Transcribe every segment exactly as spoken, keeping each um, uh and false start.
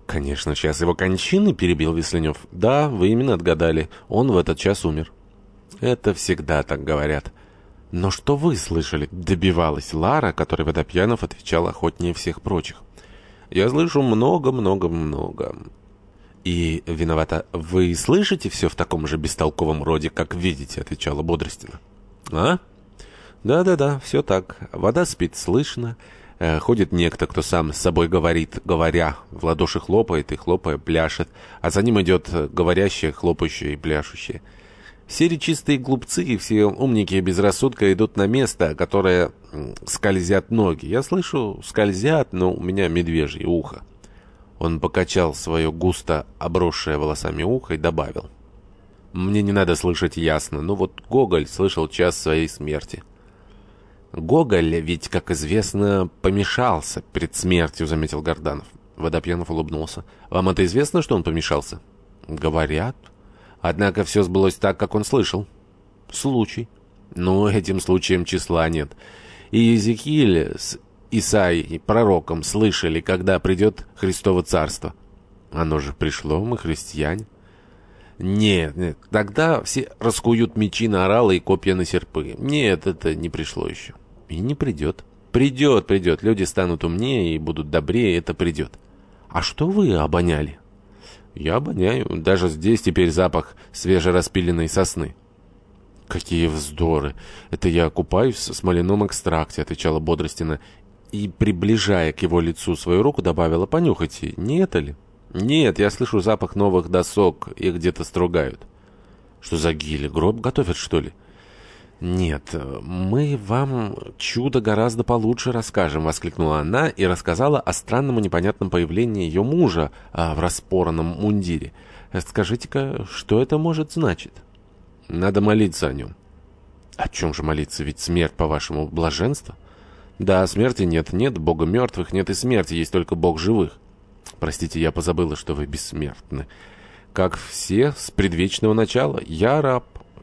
«Конечно, час его кончины», — перебил Весленев. «Да, вы именно отгадали. Он в этот час умер». «Это всегда так говорят». «Но что вы слышали?» — добивалась Лара, которой Водопьянов отвечал охотнее всех прочих. «Я слышу много-много-много». «И, виновата, вы слышите все в таком же бестолковом роде, как видите?» — отвечала Бодростина. «А? Да-да-да, все так. Вода спит, слышно». Ходит некто, кто сам с собой говорит, говоря, в ладоши хлопает и, хлопая, пляшет, а за ним идет говорящее, хлопающее и пляшущее. Все речистые глупцы и все умники без рассудка идут на место, которое скользят ноги. Я слышу, скользят, но у меня медвежье ухо. Он покачал свое густо обросшее волосами ухо и добавил. Мне не надо слышать ясно, но вот Гоголь слышал час своей смерти. «Гоголь ведь, как известно, помешался перед смертью», — заметил Горданов. Водопьянов улыбнулся. «Вам это известно, что он помешался?» «Говорят. Однако все сбылось так, как он слышал». «Случай». «Ну, этим случаем числа нет. И Иезекииль с Исаией, пророком, слышали, когда придет Христово царство». «Оно же пришло, мы христиане». «Нет, нет, тогда все раскуют мечи на оралы и копья на серпы. Нет, это не пришло еще. И не придет. Придет, придет. Люди станут умнее и будут добрее, это придет». «А что вы обоняли?» «Я обоняю. Даже здесь теперь запах свежераспиленной сосны». «Какие вздоры! Это я купаюсь в смоляном экстракте», — отвечала Бодростина. И, приближая к его лицу свою руку, добавила: «Понюхайте, не это ли?» «Нет, я слышу запах новых досок, их где-то стругают». «Что за гили? Гроб готовят, что ли?» «Нет, мы вам чудо гораздо получше расскажем», — воскликнула она и рассказала о странном и непонятном появлении ее мужа а, в распоранном мундире. «Скажите-ка, что это может значить?» «Надо молиться о нем». «О чем же молиться? Ведь смерть, по-вашему, блаженство?» «Да, смерти нет. Нет Бога мертвых, нет и смерти, есть только Бог живых». «Простите, я позабыла, что вы бессмертны. Как все с предвечного начала. Я раб,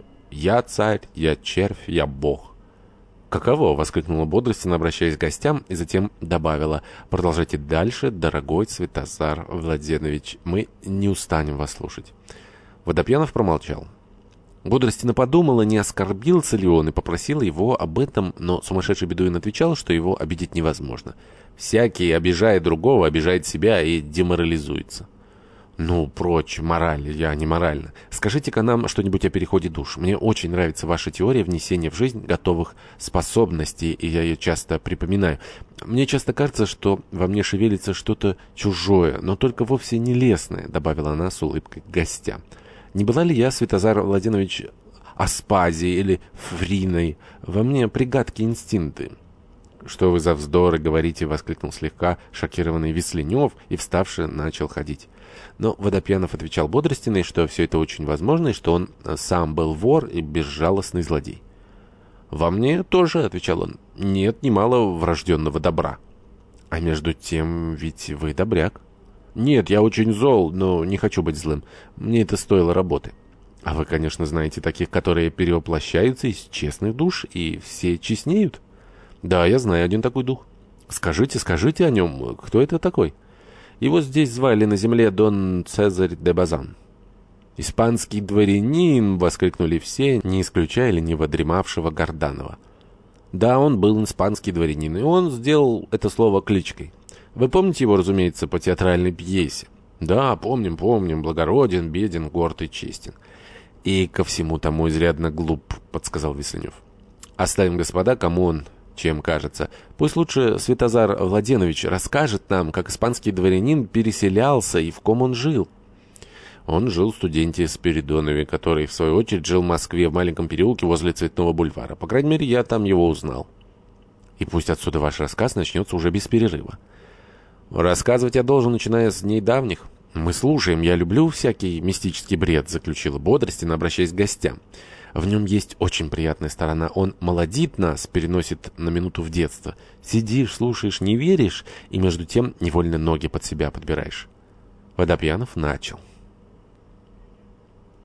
я царь, я червь, я Бог». «Каково?» — воскликнула Бодростина, обращаясь к гостям, и затем добавила: «Продолжайте дальше, дорогой Святозар Владенович, мы не устанем вас слушать». Водопьянов промолчал. Бодростина подумала, не оскорбился ли он, и попросила его об этом, но сумасшедший бедуин отвечал, что его обидеть невозможно. Всякий, обижая другого, обижает себя и деморализуется. «Ну, прочь, мораль, я не морально. Скажите-ка нам что-нибудь о переходе душ. Мне очень нравится ваша теория внесения в жизнь готовых способностей, и я ее часто припоминаю. Мне часто кажется, что во мне шевелится что-то чужое, но только вовсе не лесное», — добавила она с улыбкой к гостям. «Не была ли я, Святозар Владенович, Аспазией или Фриной? Во мне пригадки инстинкты». «Что вы за вздоры говорите?» — воскликнул слегка шокированный Весленев и, вставши, начал ходить. Но Водопьянов отвечал Бодростиной, что все это очень возможно, и что он сам был вор и безжалостный злодей. «Во мне тоже», — отвечал он, — «нет немало врожденного добра». «А между тем ведь вы добряк». «Нет, я очень зол, но не хочу быть злым. Мне это стоило работы». «А вы, конечно, знаете таких, которые перевоплощаются из честных душ, и все честнеют». «Да, я знаю один такой дух». «Скажите, скажите о нем. Кто это такой?» «Его здесь звали на земле Дон Цезарь де Базан». «Испанский дворянин!» — воскликнули все, не исключая лениво дремавшего Горданова. «Да, он был испанский дворянин, и он сделал это слово кличкой. Вы помните его, разумеется, по театральной пьесе?» «Да, помним, помним. Благороден, беден, горд и честен». «И ко всему тому изрядно глуп», — подсказал Весленев. «Оставим, господа, кому он чем кажется. Пусть лучше Святозар Владенович расскажет нам, как испанский дворянин переселялся и в ком он жил». «Он жил в студенте Спиридонове, который, в свою очередь, жил в Москве в маленьком переулке возле Цветного бульвара. По крайней мере, я там его узнал». «И пусть отсюда ваш рассказ начнется уже без перерыва». «Рассказывать я должен, начиная с дней давних». «Мы слушаем. Я люблю всякий мистический бред», — заключила Бодростина, обращаясь к гостям. «В нем есть очень приятная сторона. Он молодит нас, переносит на минуту в детство. Сидишь, слушаешь, не веришь, и между тем невольно ноги под себя подбираешь». Водопьянов начал.